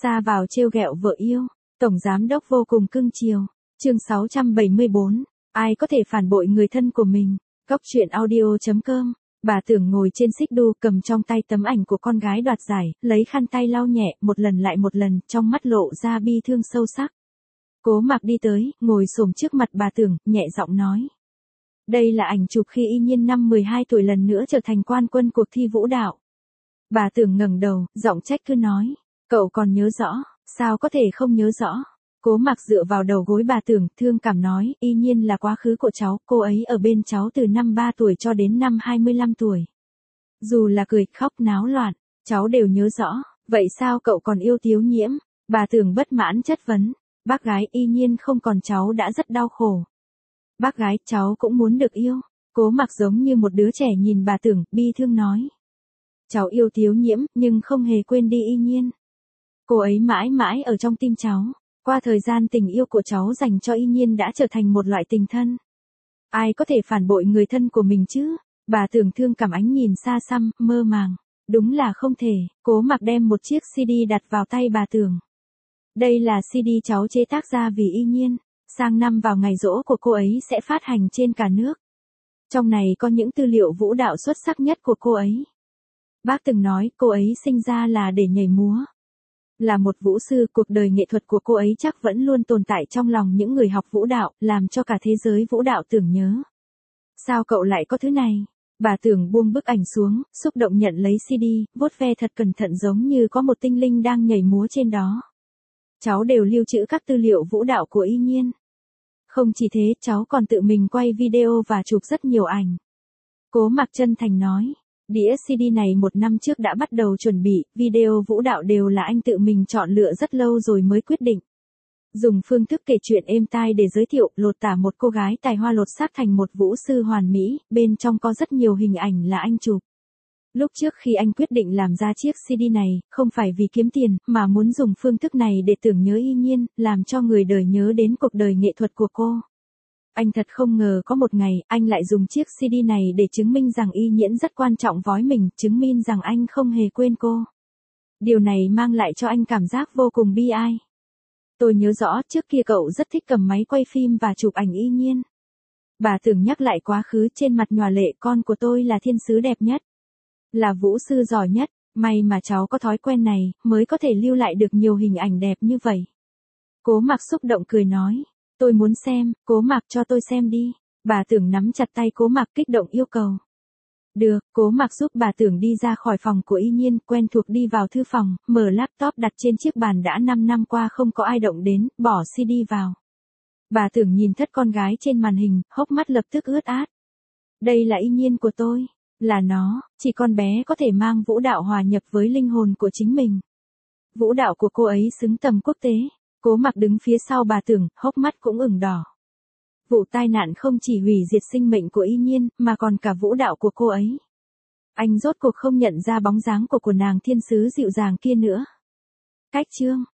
Xa vào trêu ghẹo vợ yêu, tổng giám đốc vô cùng cưng chiều. Chương 674, ai có thể phản bội người thân của mình? Góc truyện audio.com. Bà Tưởng ngồi trên xích đu cầm trong tay tấm ảnh của con gái đoạt giải, lấy khăn tay lau nhẹ, một lần lại một lần, trong mắt lộ ra bi thương sâu sắc. Cố Mạc đi tới, ngồi xổm trước mặt bà Tưởng, nhẹ giọng nói. Đây là ảnh chụp khi Y Nhiên năm 12 tuổi lần nữa trở thành quan quân cuộc thi vũ đạo. Bà Tưởng ngẩng đầu, giọng trách cứ nói. Cậu còn nhớ rõ, sao có thể không nhớ rõ? Cố Mạc dựa vào đầu gối bà Tưởng, thương cảm nói, Y Nhiên là quá khứ của cháu, cô ấy ở bên cháu từ năm 3 tuổi cho đến năm 25 tuổi. Dù là cười, khóc, náo loạn, cháu đều nhớ rõ, vậy sao cậu còn yêu Tiếu Nhiễm? Bà Tưởng bất mãn chất vấn, bác gái Y Nhiên không còn cháu đã rất đau khổ. Bác gái, cháu cũng muốn được yêu. Cố Mạc giống như một đứa trẻ nhìn bà Tưởng, bi thương nói. Cháu yêu Tiếu Nhiễm, nhưng không hề quên đi Y Nhiên. Cô ấy mãi mãi ở trong tim cháu. Qua thời gian tình yêu của cháu dành cho Y Nhiên đã trở thành một loại tình thân. Ai có thể phản bội người thân của mình chứ? Bà Tưởng thương cảm ánh nhìn xa xăm, mơ màng. Đúng là không thể. Cố Mạc đem một chiếc CD đặt vào tay bà Tưởng. Đây là CD cháu chế tác ra vì Y Nhiên. Sang năm vào ngày giỗ của cô ấy sẽ phát hành trên cả nước. Trong này có những tư liệu vũ đạo xuất sắc nhất của cô ấy. Bác từng nói cô ấy sinh ra là để nhảy múa. Là một vũ sư, cuộc đời nghệ thuật của cô ấy chắc vẫn luôn tồn tại trong lòng những người học vũ đạo, làm cho cả thế giới vũ đạo tưởng nhớ. Sao cậu lại có thứ này? Bà Tưởng buông bức ảnh xuống, xúc động nhận lấy CD, vuốt ve thật cẩn thận giống như có một tinh linh đang nhảy múa trên đó. Cháu đều lưu trữ các tư liệu vũ đạo của Y Nhiên. Không chỉ thế, cháu còn tự mình quay video và chụp rất nhiều ảnh. Cố Mạc chân thành nói. Đĩa CD này 1 năm trước đã bắt đầu chuẩn bị, video vũ đạo đều là anh tự mình chọn lựa rất lâu rồi mới quyết định. Dùng phương thức kể chuyện êm tai để giới thiệu, lột tả một cô gái tài hoa lột xác thành một vũ sư hoàn mỹ, bên trong có rất nhiều hình ảnh là anh chụp. Lúc trước khi anh quyết định làm ra chiếc CD này, không phải vì kiếm tiền, mà muốn dùng phương thức này để tưởng nhớ Y Nhiên, làm cho người đời nhớ đến cuộc đời nghệ thuật của cô. Anh thật không ngờ có một ngày, anh lại dùng chiếc CD này để chứng minh rằng Y Nhiên rất quan trọng với mình, chứng minh rằng anh không hề quên cô. Điều này mang lại cho anh cảm giác vô cùng bi ai. Tôi nhớ rõ trước kia cậu rất thích cầm máy quay phim và chụp ảnh Y Nhiên. Bà Tưởng nhắc lại quá khứ, trên mặt nhòa lệ, con của tôi là thiên sứ đẹp nhất. Là vũ sư giỏi nhất, may mà cháu có thói quen này, mới có thể lưu lại được nhiều hình ảnh đẹp như vậy. Cố Mạc xúc động cười nói. Tôi muốn xem, Cố Mạc cho tôi xem đi. Bà Tưởng nắm chặt tay Cố Mạc kích động yêu cầu. Được, Cố Mạc giúp bà Tưởng đi ra khỏi phòng của Y Nhiên, quen thuộc đi vào thư phòng, mở laptop đặt trên chiếc bàn đã 5 năm qua không có ai động đến, bỏ CD vào. Bà Tưởng nhìn thất con gái trên màn hình, hốc mắt lập tức ướt át. Đây là Y Nhiên của tôi, là nó, chỉ con bé có thể mang vũ đạo hòa nhập với linh hồn của chính mình. Vũ đạo của cô ấy xứng tầm quốc tế. Cố Mạc đứng phía sau bà Tưởng, hốc mắt cũng ửng đỏ. Vụ tai nạn không chỉ hủy diệt sinh mệnh của Y Nhiên, mà còn cả vũ đạo của cô ấy. Anh rốt cuộc không nhận ra bóng dáng của nàng thiên sứ dịu dàng kia nữa. Cách chương